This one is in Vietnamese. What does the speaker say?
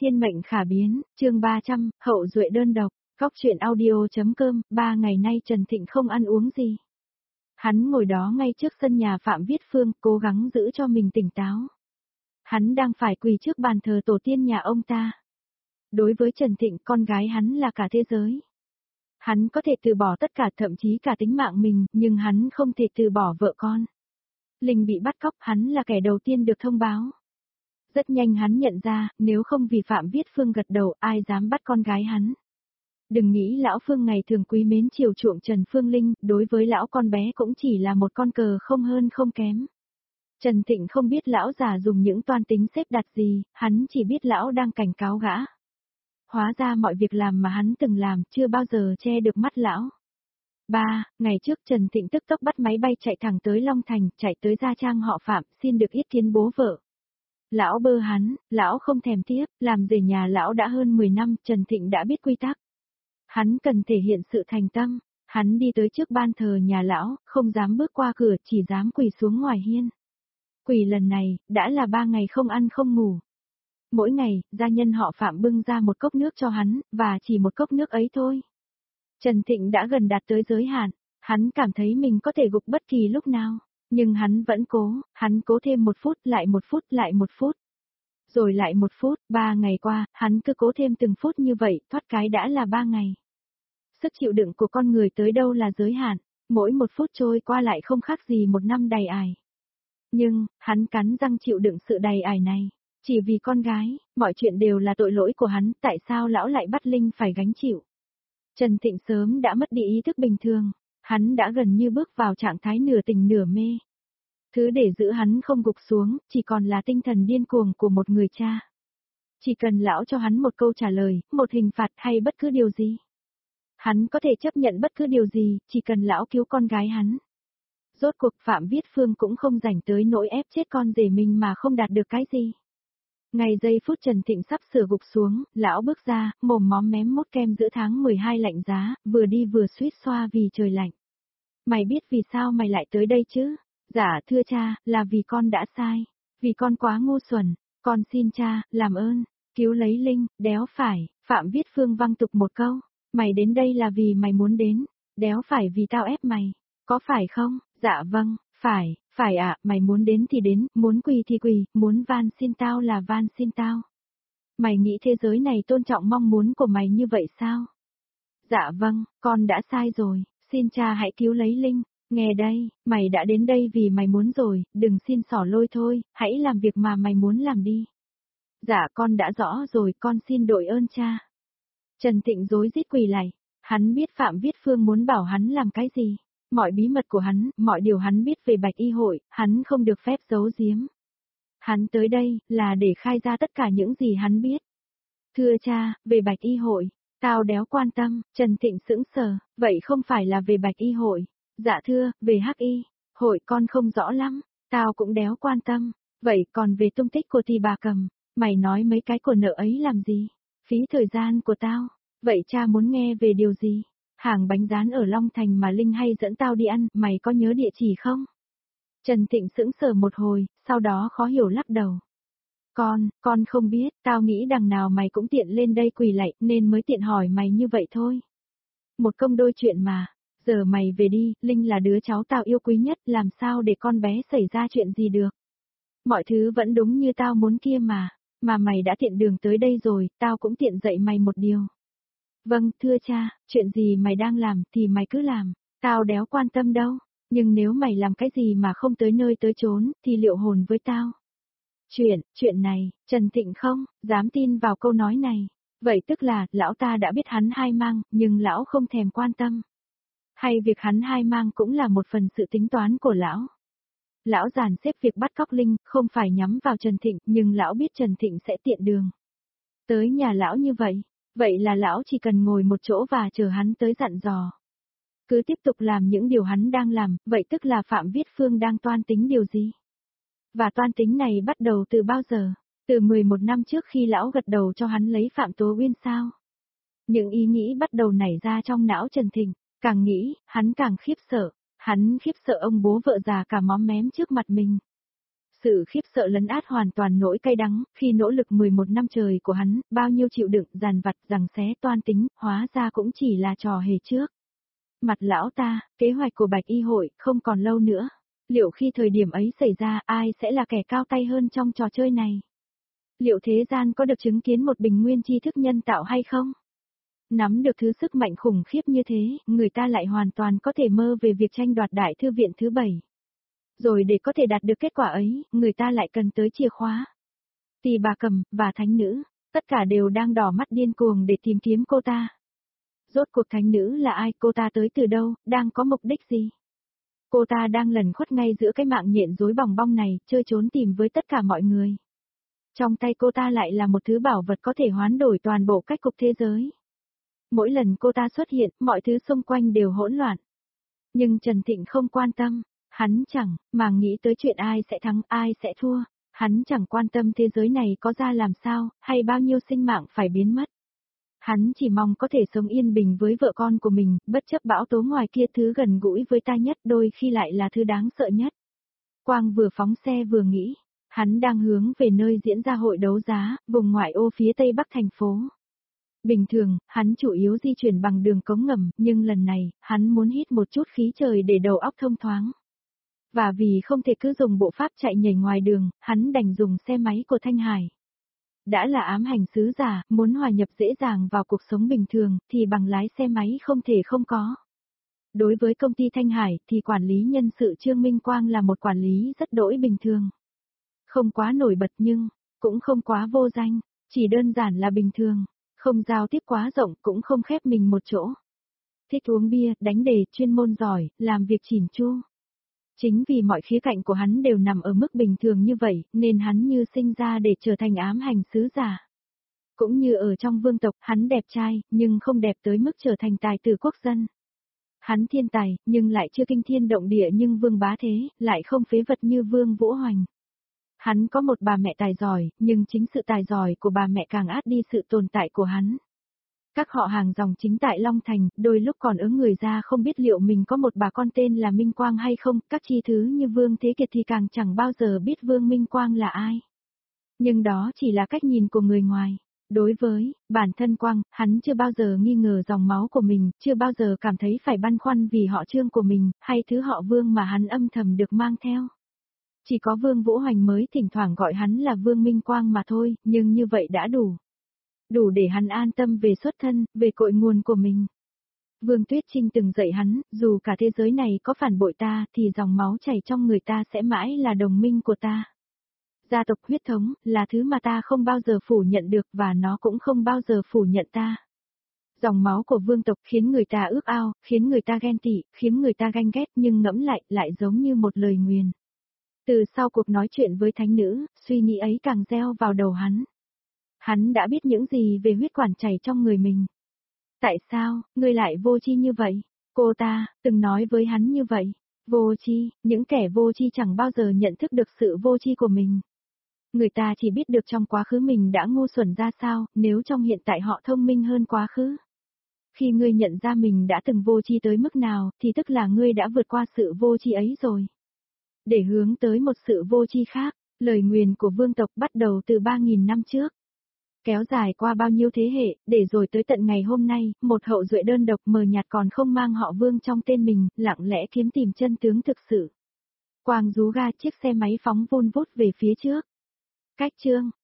Thiên mệnh khả biến, chương 300, hậu duệ đơn độc, góc truyện audio.com, 3 ngày nay Trần Thịnh không ăn uống gì. Hắn ngồi đó ngay trước sân nhà Phạm Viết Phương, cố gắng giữ cho mình tỉnh táo. Hắn đang phải quỳ trước bàn thờ tổ tiên nhà ông ta. Đối với Trần Thịnh, con gái hắn là cả thế giới. Hắn có thể từ bỏ tất cả, thậm chí cả tính mạng mình, nhưng hắn không thể từ bỏ vợ con. Linh bị bắt cóc, hắn là kẻ đầu tiên được thông báo. Rất nhanh hắn nhận ra, nếu không vì Phạm Viết Phương gật đầu, ai dám bắt con gái hắn. Đừng nghĩ lão Phương ngày thường quý mến chiều chuộng Trần Phương Linh, đối với lão con bé cũng chỉ là một con cờ không hơn không kém. Trần Thịnh không biết lão già dùng những toan tính xếp đặt gì, hắn chỉ biết lão đang cảnh cáo gã. Hóa ra mọi việc làm mà hắn từng làm chưa bao giờ che được mắt lão. 3 ngày trước Trần Thịnh tức tốc bắt máy bay chạy thẳng tới Long Thành, chạy tới gia trang họ Phạm, xin được yết kiến bố vợ. Lão bơ hắn, lão không thèm tiếp, làm rể nhà lão đã hơn 10 năm, Trần Thịnh đã biết quy tắc. Hắn cần thể hiện sự thành tâm, hắn đi tới trước ban thờ nhà lão, không dám bước qua cửa, chỉ dám quỳ xuống ngoài hiên. Quỳ lần này, đã là 3 ngày không ăn không ngủ. Mỗi ngày, gia nhân họ Phạm bưng ra một cốc nước cho hắn, và chỉ một cốc nước ấy thôi. Trần Thịnh đã gần đạt tới giới hạn, hắn cảm thấy mình có thể gục bất kỳ lúc nào. Nhưng hắn vẫn cố, hắn cố thêm 1 phút, lại 1 phút, lại 1 phút. Rồi lại 1 phút, 3 ngày qua, hắn cứ cố thêm từng phút như vậy, thoát cái đã là 3 ngày. Sức chịu đựng của con người tới đâu là giới hạn, mỗi 1 phút trôi qua lại không khác gì 1 năm đầy ải. Nhưng, hắn cắn răng chịu đựng sự đầy ải này. Chỉ vì con gái, mọi chuyện đều là tội lỗi của hắn, tại sao lão lại bắt Linh phải gánh chịu? Trần Thịnh sớm đã mất đi ý thức bình thường. Hắn đã gần như bước vào trạng thái nửa tỉnh nửa mê. Thứ để giữ hắn không gục xuống, chỉ còn là tinh thần điên cuồng của một người cha. Chỉ cần lão cho hắn một câu trả lời, một hình phạt hay bất cứ điều gì. Hắn có thể chấp nhận bất cứ điều gì, chỉ cần lão cứu con gái hắn. Rốt cuộc Phạm Viết Phương cũng không rảnh tới nỗi ép chết con rể mình mà không đạt được cái gì. Ngày giây phút Trần Thịnh sắp sửa gục xuống, lão bước ra, mồm móm mém mốt kem giữa tháng 12 lạnh giá, vừa đi vừa suýt xoa vì trời lạnh. Mày biết vì sao mày lại tới đây chứ? Dạ thưa cha, là vì con đã sai. Vì con quá ngu xuẩn. Con xin cha, làm ơn, cứu lấy Linh, đéo phải. Phạm Viết Phương văng tục một câu. Mày đến đây là vì mày muốn đến. Đéo phải vì tao ép mày. Có phải không? Dạ vâng, phải ạ, mày muốn đến thì đến, muốn quỳ thì quỳ, muốn van xin tao là van xin tao. Mày nghĩ thế giới này tôn trọng mong muốn của mày như vậy sao? Dạ vâng, con đã sai rồi, xin cha hãy cứu lấy Linh. Nghe đây, mày đã đến đây vì mày muốn rồi, đừng xin xỏ lôi thôi, hãy làm việc mà mày muốn làm đi. Dạ con đã rõ rồi, con xin đội ơn cha. Trần Thịnh rối rít quỳ lại, hắn biết Phạm Viết Phương muốn bảo hắn làm cái gì. Mọi bí mật của hắn, mọi điều hắn biết về Bạch Y hội, hắn không được phép giấu giếm. Hắn tới đây, là để khai ra tất cả những gì hắn biết. Thưa cha, về Bạch Y hội, tao đéo quan tâm, Trần Thịnh sững sờ, vậy không phải là về Bạch Y hội. Dạ thưa, về Hắc Y, hội con không rõ lắm, tao cũng đéo quan tâm, vậy còn về tung tích của Thì Bà Cầm, mày nói mấy cái của nợ ấy làm gì? Phí thời gian của tao, vậy cha muốn nghe về điều gì? Hàng bánh rán ở Long Thành mà Linh hay dẫn tao đi ăn, mày có nhớ địa chỉ không? Trần Thịnh sững sờ một hồi, sau đó khó hiểu lắc đầu. Con không biết, tao nghĩ đằng nào mày cũng tiện lên đây quỳ lạy nên mới tiện hỏi mày như vậy thôi. Một công đôi chuyện mà, giờ mày về đi, Linh là đứa cháu tao yêu quý nhất, làm sao để con bé xảy ra chuyện gì được. Mọi thứ vẫn đúng như tao muốn kia mà mày đã tiện đường tới đây rồi, tao cũng tiện dạy mày một điều. Vâng, thưa cha, chuyện gì mày đang làm thì mày cứ làm, tao đéo quan tâm đâu, nhưng nếu mày làm cái gì mà không tới nơi tới chốn, thì liệu hồn với tao. Chuyện này, Trần Thịnh không dám tin vào câu nói này. Vậy tức là, lão ta đã biết hắn hai mang, nhưng lão không thèm quan tâm. Hay việc hắn hai mang cũng là một phần sự tính toán của lão. Lão dàn xếp việc bắt cóc Linh, không phải nhắm vào Trần Thịnh, nhưng lão biết Trần Thịnh sẽ tiện đường tới nhà lão như vậy. Vậy là lão chỉ cần ngồi một chỗ và chờ hắn tới dặn dò. Cứ tiếp tục làm những điều hắn đang làm, vậy tức là Phạm Viết Phương đang toan tính điều gì? Và toan tính này bắt đầu từ bao giờ? Từ 11 năm trước khi lão gật đầu cho hắn lấy Phạm Tố Uyên sao? Những ý nghĩ bắt đầu nảy ra trong não Trần Thịnh, càng nghĩ, hắn càng khiếp sợ. Hắn khiếp sợ ông bố vợ già cả móm mém trước mặt mình. Sự khiếp sợ lấn át hoàn toàn nỗi cay đắng, khi nỗ lực 11 năm trời của hắn, bao nhiêu chịu đựng, dằn vặt, giằng xé toan tính, hóa ra cũng chỉ là trò hề trước. Mặt lão ta, kế hoạch của Bạch Y hội, không còn lâu nữa. Liệu khi thời điểm ấy xảy ra, ai sẽ là kẻ cao tay hơn trong trò chơi này? Liệu thế gian có được chứng kiến một bình nguyên tri thức nhân tạo hay không? Nắm được thứ sức mạnh khủng khiếp như thế, người ta lại hoàn toàn có thể mơ về việc tranh đoạt đại thư viện thứ 7. Rồi để có thể đạt được kết quả ấy, người ta lại cần tới chìa khóa. Tỳ bà Cầm, và thánh nữ, tất cả đều đang đỏ mắt điên cuồng để tìm kiếm cô ta. Rốt cuộc thánh nữ là ai, cô ta tới từ đâu, đang có mục đích gì? Cô ta đang lẩn khuất ngay giữa cái mạng nhện rối bòng bong này, chơi trốn tìm với tất cả mọi người. Trong tay cô ta lại là một thứ bảo vật có thể hoán đổi toàn bộ cách cục thế giới. Mỗi lần cô ta xuất hiện, mọi thứ xung quanh đều hỗn loạn. Nhưng Trần Thịnh không quan tâm, hắn chẳng mà nghĩ tới chuyện ai sẽ thắng, ai sẽ thua. Hắn chẳng quan tâm thế giới này có ra làm sao, hay bao nhiêu sinh mạng phải biến mất. Hắn chỉ mong có thể sống yên bình với vợ con của mình, bất chấp bão tố ngoài kia, thứ gần gũi với ta nhất đôi khi lại là thứ đáng sợ nhất. Quang vừa phóng xe vừa nghĩ, hắn đang hướng về nơi diễn ra hội đấu giá, vùng ngoại ô phía tây bắc thành phố. Bình thường, hắn chủ yếu di chuyển bằng đường cống ngầm, nhưng lần này, hắn muốn hít một chút khí trời để đầu óc thông thoáng. Và vì không thể cứ dùng bộ pháp chạy nhảy ngoài đường, hắn đành dùng xe máy của Thanh Hải. Đã là ám hành sứ giả, muốn hòa nhập dễ dàng vào cuộc sống bình thường, thì bằng lái xe máy không thể không có. Đối với công ty Thanh Hải, thì quản lý nhân sự Trương Minh Quang là một quản lý rất đỗi bình thường. Không quá nổi bật nhưng, cũng không quá vô danh, chỉ đơn giản là bình thường, không giao tiếp quá rộng, cũng không khép mình một chỗ. Thích uống bia, đánh đề, chuyên môn giỏi, làm việc chỉn chu. Chính vì mọi khía cạnh của hắn đều nằm ở mức bình thường như vậy, nên hắn như sinh ra để trở thành ám hành sứ giả. Cũng như ở trong vương tộc, hắn đẹp trai, nhưng không đẹp tới mức trở thành tài tử quốc dân. Hắn thiên tài, nhưng lại chưa kinh thiên động địa, nhưng vương bá thế, lại không phế vật như Vương Vũ Hoành. Hắn có một bà mẹ tài giỏi, nhưng chính sự tài giỏi của bà mẹ càng át đi sự tồn tại của hắn. Các họ hàng dòng chính tại Long Thành, đôi lúc còn ớ người ra không biết liệu mình có một bà con tên là Minh Quang hay không, các chi thứ như Vương Thế Kiệt thì càng chẳng bao giờ biết Vương Minh Quang là ai. Nhưng đó chỉ là cách nhìn của người ngoài. Đối với bản thân Quang, hắn chưa bao giờ nghi ngờ dòng máu của mình, chưa bao giờ cảm thấy phải băn khoăn vì họ Trương của mình, hay thứ họ Vương mà hắn âm thầm được mang theo. Chỉ có Vương Vũ Hoành mới thỉnh thoảng gọi hắn là Vương Minh Quang mà thôi, nhưng như vậy đã đủ. Đủ để hắn an tâm về xuất thân, về cội nguồn của mình. Vương Tuyết Trinh từng dạy hắn, dù cả thế giới này có phản bội ta, thì dòng máu chảy trong người ta sẽ mãi là đồng minh của ta. Gia tộc huyết thống, là thứ mà ta không bao giờ phủ nhận được và nó cũng không bao giờ phủ nhận ta. Dòng máu của vương tộc khiến người ta ước ao, khiến người ta ghen tị, khiến người ta ganh ghét, nhưng ngẫm lại giống như một lời nguyền. Từ sau cuộc nói chuyện với thánh nữ, suy nghĩ ấy càng gieo vào đầu hắn. Hắn đã biết những gì về huyết quản chảy trong người mình. Tại sao, ngươi lại vô tri như vậy? Cô ta, từng nói với hắn như vậy. Vô tri, những kẻ vô tri chẳng bao giờ nhận thức được sự vô tri của mình. Người ta chỉ biết được trong quá khứ mình đã ngu xuẩn ra sao, nếu trong hiện tại họ thông minh hơn quá khứ. Khi ngươi nhận ra mình đã từng vô tri tới mức nào, thì tức là ngươi đã vượt qua sự vô tri ấy rồi. Để hướng tới một sự vô tri khác, lời nguyền của vương tộc bắt đầu từ 3.000 năm trước. Kéo dài qua bao nhiêu thế hệ, để rồi tới tận ngày hôm nay, một hậu duệ đơn độc mờ nhạt còn không mang họ Vương trong tên mình, lặng lẽ kiếm tìm chân tướng thực sự. Quang rú ga, chiếc xe máy phóng vun vút về phía trước. Cách chương